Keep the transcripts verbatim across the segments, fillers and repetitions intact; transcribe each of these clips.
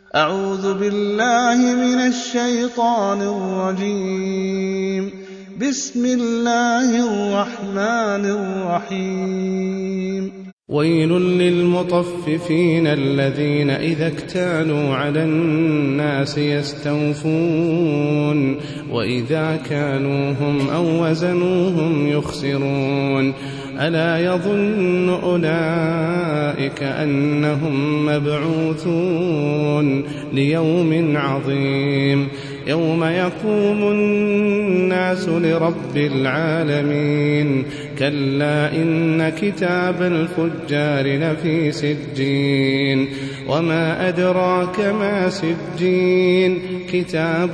أعوذ بالله من الشيطان الرجيم. بسم الله الرحمن الرحيم. ويل للمطففين الذين إذا اكتالوا على الناس يستوفون وإذا كالوهم أو وزنوهم يخسرون ألا يظن أولئك أنهم مبعوثون ليوم عظيم يوم يقوم الناس لرب العالمين كلا إن كتاب الفجار لفي سجين وما أدراك ما سجين كتاب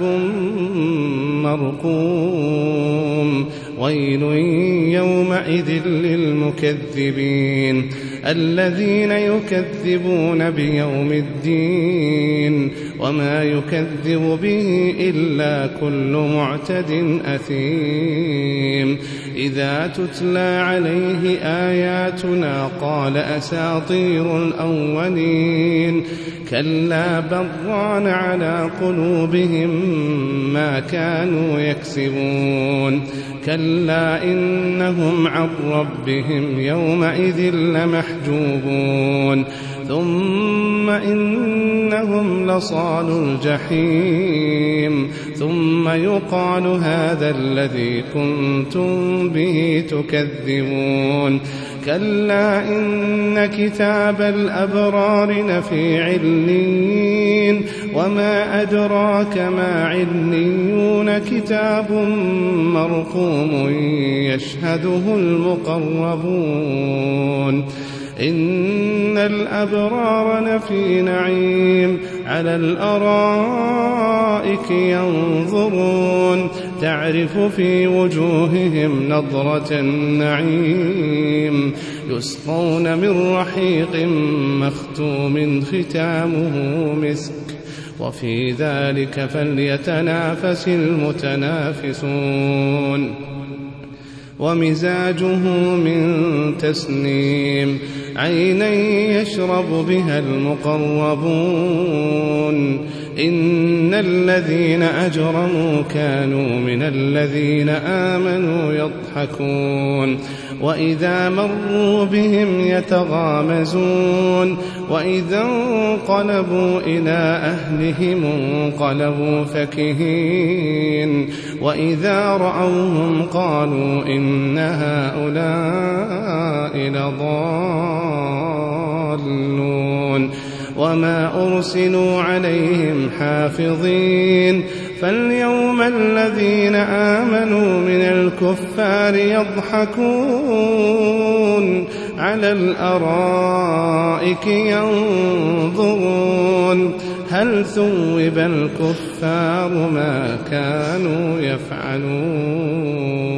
مرقوم ويل يومئذ للمكذبين الذين يكذبون بيوم الدين وما يكذب به إلا كل معتد أثيم إذا تتلى عليه آياتنا قال أساطير الأولين كلا بل ران على قلوبهم ما كانوا يكسبون كلا إنهم عن ربهم يومئذ لمحجوبون ثم إنهم لصالو الجحيم ثم يقال هذا الذي كنتم به تكذبون كلا إن كتاب الأبرار لفي عليين وما أدراك ما عليون كتاب مرقوم يشهده المقربون إن الأبرار لفي نعيم على الأرائك ينظرون تعرف في وجوههم نضرة النعيم يسقون من رحيق مختوم ختامه مسك وفي ذلك فليتنافس المتنافسون ومزاجه من تسنيم عينا يشرب بها المقربون إن الذين أجرموا كانوا من الذين آمنوا يضحكون وإذا مروا بهم يتغامزون وإذا انقلبوا إلى أهلهم انقلبوا فكهين وإذا رأوهم قالوا إن هؤلاء لضالون وما أرسلوا عليهم حافظين فاليوم الذين آمنوا من الكفار يضحكون على الأرائك ينظرون هل ثوب الكفار ما كانوا يفعلون.